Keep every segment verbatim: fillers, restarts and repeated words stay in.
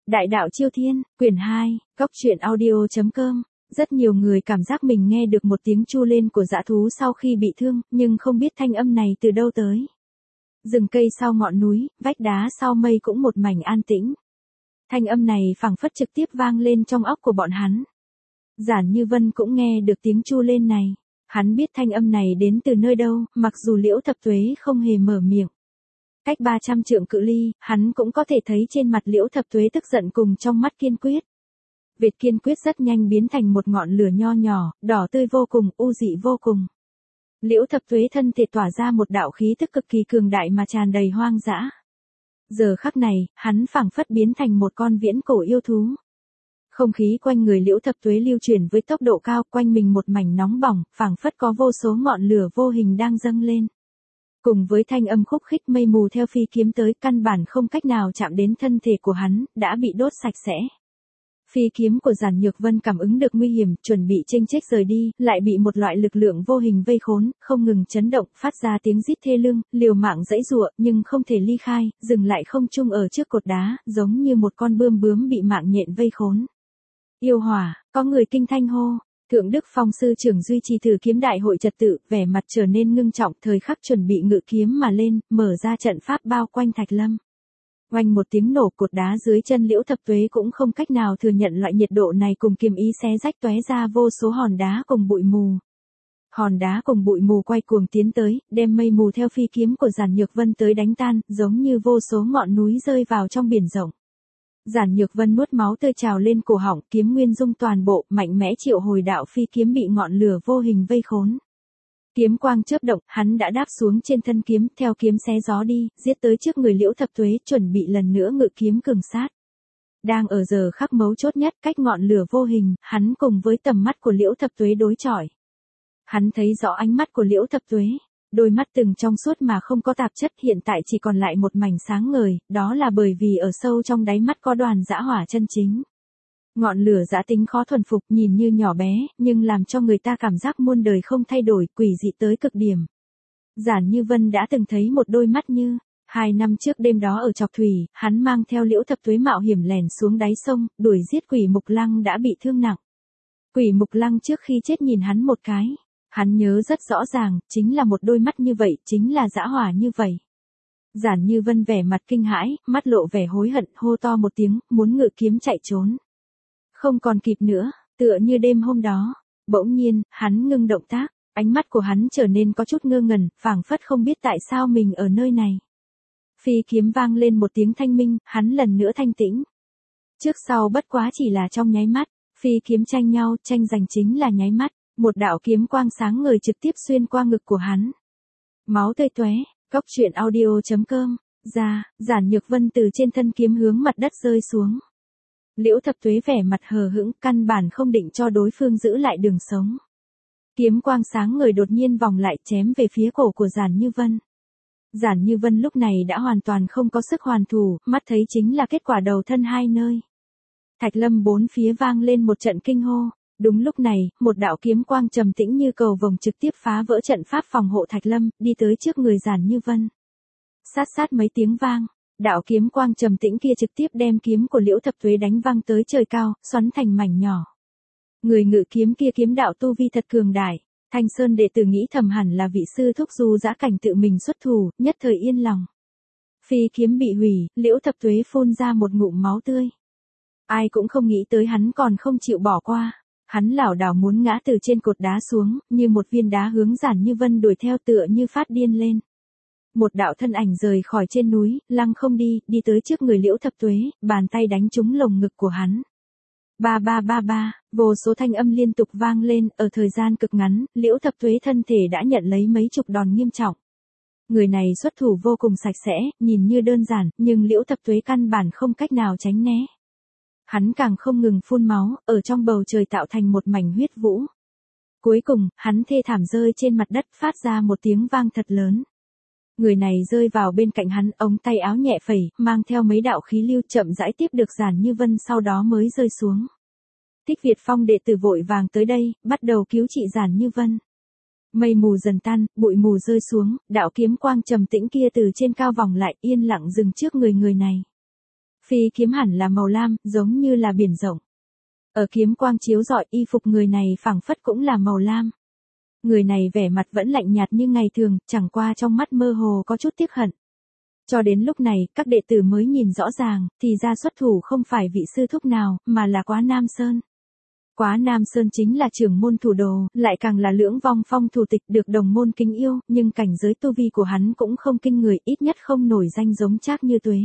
Đại đạo Chiêu Thiên, quyển hai, góc truyện audio.com. Rất nhiều người cảm giác mình nghe được một tiếng chu lên của dã thú sau khi bị thương, nhưng không biết thanh âm này từ đâu tới. Rừng cây sau ngọn núi, vách đá sau mây cũng một mảnh an tĩnh. Thanh âm này phảng phất trực tiếp vang lên trong óc của bọn hắn. Giản Như Vân cũng nghe được tiếng chu lên này. Hắn biết thanh âm này đến từ nơi đâu, mặc dù Liễu Thập Tuế không hề mở miệng. Cách ba trăm trượng cự ly, hắn cũng có thể thấy trên mặt Liễu Thập Tuế tức giận cùng trong mắt kiên quyết. Việt kiên quyết rất nhanh biến thành một ngọn lửa nho nhỏ, đỏ tươi vô cùng, u dị vô cùng. Liễu Thập Tuế thân thể tỏa ra một đạo khí tức cực kỳ cường đại mà tràn đầy hoang dã. Giờ khắc này, hắn phảng phất biến thành một con viễn cổ yêu thú. Không khí quanh người Liễu Thập Tuế lưu chuyển với tốc độ cao, quanh mình một mảnh nóng bỏng, phảng phất có vô số ngọn lửa vô hình đang dâng lên. Cùng với thanh âm khúc khích mây mù theo phi kiếm tới, căn bản không cách nào chạm đến thân thể của hắn, đã bị đốt sạch sẽ. Phi kiếm của Giản Nhược Vân cảm ứng được nguy hiểm, chuẩn bị chênh chếch rời đi, lại bị một loại lực lượng vô hình vây khốn, không ngừng chấn động, phát ra tiếng rít thê lương, liều mạng giãy giụa, nhưng không thể ly khai, dừng lại không trung ở trước cột đá, giống như một con bươm bướm bị mạng nhện vây khốn. Yêu hỏa, có người kinh thanh hô. Thượng Đức Phong sư trưởng duy trì thử kiếm đại hội trật tự, vẻ mặt trở nên ngưng trọng, thời khắc chuẩn bị ngự kiếm mà lên, mở ra trận pháp bao quanh Thạch Lâm. Oanh một tiếng nổ, cột đá dưới chân Liễu Thập Tuế cũng không cách nào thừa nhận loại nhiệt độ này, cùng kiếm ý xé rách tóe ra vô số hòn đá cùng bụi mù. Hòn đá cùng bụi mù quay cuồng tiến tới, đem mây mù theo phi kiếm của Giản Nhược Vân tới đánh tan, giống như vô số ngọn núi rơi vào trong biển rộng. Giản Nhược Vân nuốt máu tươi trào lên cổ họng, kiếm nguyên dung toàn bộ, mạnh mẽ triệu hồi đạo phi kiếm bị ngọn lửa vô hình vây khốn. Kiếm quang chớp động, hắn đã đáp xuống trên thân kiếm, theo kiếm xé gió đi, giết tới trước người Liễu Thập Tuế, chuẩn bị lần nữa ngự kiếm cường sát. Đang ở giờ khắc mấu chốt nhất, cách ngọn lửa vô hình, hắn cùng với tầm mắt của Liễu Thập Tuế đối chọi. Hắn thấy rõ ánh mắt của Liễu Thập Tuế. Đôi mắt từng trong suốt mà không có tạp chất, hiện tại chỉ còn lại một mảnh sáng ngời, đó là bởi vì ở sâu trong đáy mắt có đoàn dã hỏa chân chính. Ngọn lửa dã tính khó thuần phục, nhìn như nhỏ bé, nhưng làm cho người ta cảm giác muôn đời không thay đổi, quỷ dị tới cực điểm. Giản Như Vân đã từng thấy một đôi mắt như, hai năm trước đêm đó ở Chọc Thủy, hắn mang theo Liễu Thập Tuế mạo hiểm lẻn xuống đáy sông, đuổi giết Quỷ Mục Lăng đã bị thương nặng. Quỷ Mục Lăng trước khi chết nhìn hắn một cái. Hắn nhớ rất rõ ràng, chính là một đôi mắt như vậy, chính là dã hỏa như vậy. Giản Như Vân vẻ mặt kinh hãi, mắt lộ vẻ hối hận, hô to một tiếng, muốn ngự kiếm chạy trốn. Không còn kịp nữa, tựa như đêm hôm đó. Bỗng nhiên, hắn ngưng động tác, ánh mắt của hắn trở nên có chút ngơ ngẩn, phảng phất không biết tại sao mình ở nơi này. Phi kiếm vang lên một tiếng thanh minh, hắn lần nữa thanh tĩnh. Trước sau bất quá chỉ là trong nháy mắt, phi kiếm tranh nhau, tranh giành chính là nháy mắt. Một đạo kiếm quang sáng ngời trực tiếp xuyên qua ngực của hắn. Máu tươi tóe, góc truyện audio.com. Ra, Giản Nhược Vân từ trên thân kiếm hướng mặt đất rơi xuống. Liễu Thập Tuế vẻ mặt hờ hững, căn bản không định cho đối phương giữ lại đường sống. Kiếm quang sáng ngời đột nhiên vòng lại, chém về phía cổ của Giản Như Vân. Giản Như Vân lúc này đã hoàn toàn không có sức hoàn thủ, mắt thấy chính là kết quả đầu thân hai nơi. Thạch Lâm bốn phía vang lên một trận kinh hô. Đúng lúc này, một đạo kiếm quang trầm tĩnh như cầu vồng trực tiếp phá vỡ trận pháp phòng hộ Thạch Lâm, đi tới trước người Giản Như Vân. Sát sát mấy tiếng vang, đạo kiếm quang trầm tĩnh kia trực tiếp đem kiếm của Liễu Thập Tuế đánh văng tới trời cao, xoắn thành mảnh nhỏ. Người ngự kiếm kia kiếm đạo tu vi thật cường đại, Thanh Sơn đệ tử nghĩ thầm hẳn là vị sư thúc du dã cảnh tự mình xuất thủ, nhất thời yên lòng. Phi kiếm bị hủy, Liễu Thập Tuế phun ra một ngụm máu tươi. Ai cũng không nghĩ tới hắn còn không chịu bỏ qua. Hắn lảo đảo muốn ngã từ trên cột đá xuống, như một viên đá hướng Giản Như Vân đuổi theo, tựa như phát điên lên. Một đạo thân ảnh rời khỏi trên núi, lăng không đi, đi tới trước người Liễu Thập Tuế, bàn tay đánh trúng lồng ngực của hắn. Ba ba ba ba, vô số thanh âm liên tục vang lên, ở thời gian cực ngắn, Liễu Thập Tuế thân thể đã nhận lấy mấy chục đòn nghiêm trọng. Người này xuất thủ vô cùng sạch sẽ, nhìn như đơn giản, nhưng Liễu Thập Tuế căn bản không cách nào tránh né. Hắn càng không ngừng phun máu, ở trong bầu trời tạo thành một mảnh huyết vũ. Cuối cùng, hắn thê thảm rơi trên mặt đất, phát ra một tiếng vang thật lớn. Người này rơi vào bên cạnh hắn, ống tay áo nhẹ phẩy, mang theo mấy đạo khí lưu, chậm rãi tiếp được Giản Như Vân, sau đó mới rơi xuống. Thích Việt Phong đệ tử vội vàng tới đây, bắt đầu cứu trị Giản Như Vân. Mây mù dần tan, bụi mù rơi xuống, đạo kiếm quang trầm tĩnh kia từ trên cao vòng lại, yên lặng dừng trước người người này. Phi kiếm hẳn là màu lam, giống như là biển rộng. Ở kiếm quang chiếu rọi, y phục người này phảng phất cũng là màu lam. Người này vẻ mặt vẫn lạnh nhạt như ngày thường, chẳng qua trong mắt mơ hồ có chút tiếc hận. Cho đến lúc này, các đệ tử mới nhìn rõ ràng, thì ra xuất thủ không phải vị sư thúc nào, mà là Quá Nam Sơn. Quá Nam Sơn chính là trưởng môn thủ đồ, lại càng là lưỡng vong phong thủ tịch được đồng môn kính yêu, nhưng cảnh giới tu vi của hắn cũng không kinh người, ít nhất không nổi danh giống Trác Như Tuế.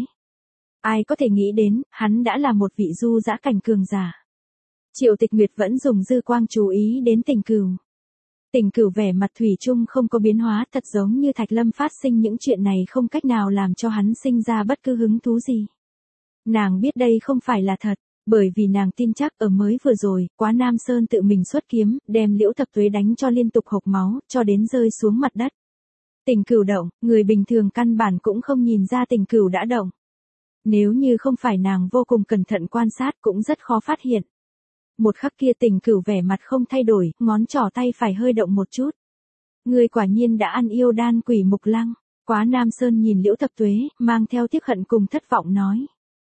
Ai có thể nghĩ đến, hắn đã là một vị du dã cảnh cường giả. Triệu Tịch Nguyệt vẫn dùng dư quang chú ý đến Tình Cửu. Tình Cửu vẻ mặt thủy chung không có biến hóa, thật giống như Thạch Lâm phát sinh những chuyện này không cách nào làm cho hắn sinh ra bất cứ hứng thú gì. Nàng biết đây không phải là thật, bởi vì nàng tin chắc ở mới vừa rồi, Quá Nam Sơn tự mình xuất kiếm, đem Liễu Thập Tuế đánh cho liên tục hộc máu, cho đến rơi xuống mặt đất. Tình Cửu động, người bình thường căn bản cũng không nhìn ra Tình Cửu đã động. Nếu như không phải nàng vô cùng cẩn thận quan sát cũng rất khó phát hiện. Một khắc kia Tình Cửu vẻ mặt không thay đổi, ngón trỏ tay phải hơi động một chút. Người quả nhiên đã ăn yêu đan quỷ mục lăng. Quá Nam Sơn nhìn Liễu Thập Tuế, mang theo tiếc hận cùng thất vọng nói.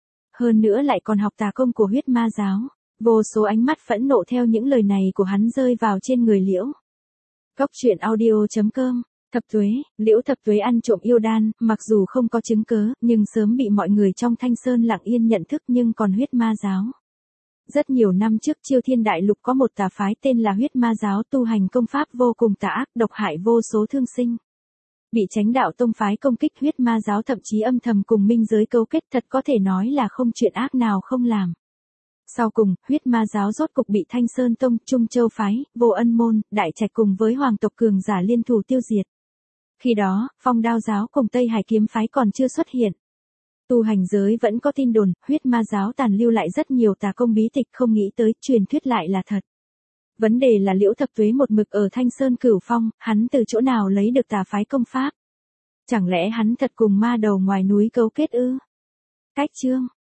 Hơn nữa lại còn học tà công của huyết ma giáo. Vô số ánh mắt phẫn nộ theo những lời này của hắn rơi vào trên người Liễu. Cốc truyện audio chấm com. Thập Tuế, Liễu Thập Tuế ăn trộm yêu đan, mặc dù không có chứng cớ, nhưng sớm bị mọi người trong Thanh Sơn lặng yên nhận thức, nhưng còn huyết ma giáo. Rất nhiều năm trước Chiêu Thiên Đại Lục có một tà phái tên là huyết ma giáo, tu hành công pháp vô cùng tà ác, độc hại vô số thương sinh. Bị Chánh Đạo tông phái công kích, huyết ma giáo thậm chí âm thầm cùng minh giới cấu kết, thật có thể nói là không chuyện ác nào không làm. Sau cùng, huyết ma giáo rốt cục bị Thanh Sơn tông, Trung Châu phái, Vô Ân môn, Đại Trạch cùng với hoàng tộc cường giả liên thủ tiêu diệt. Khi đó, Phong Đao giáo cùng Tây Hải kiếm phái còn chưa xuất hiện. Tu hành giới vẫn có tin đồn, huyết ma giáo tàn lưu lại rất nhiều tà công bí tịch, không nghĩ tới truyền thuyết lại là thật. Vấn đề là Liễu Thập Tuế một mực ở Thanh Sơn Cửu Phong, hắn từ chỗ nào lấy được tà phái công pháp? Chẳng lẽ hắn thật cùng ma đầu ngoài núi cấu kết ư? Cách chương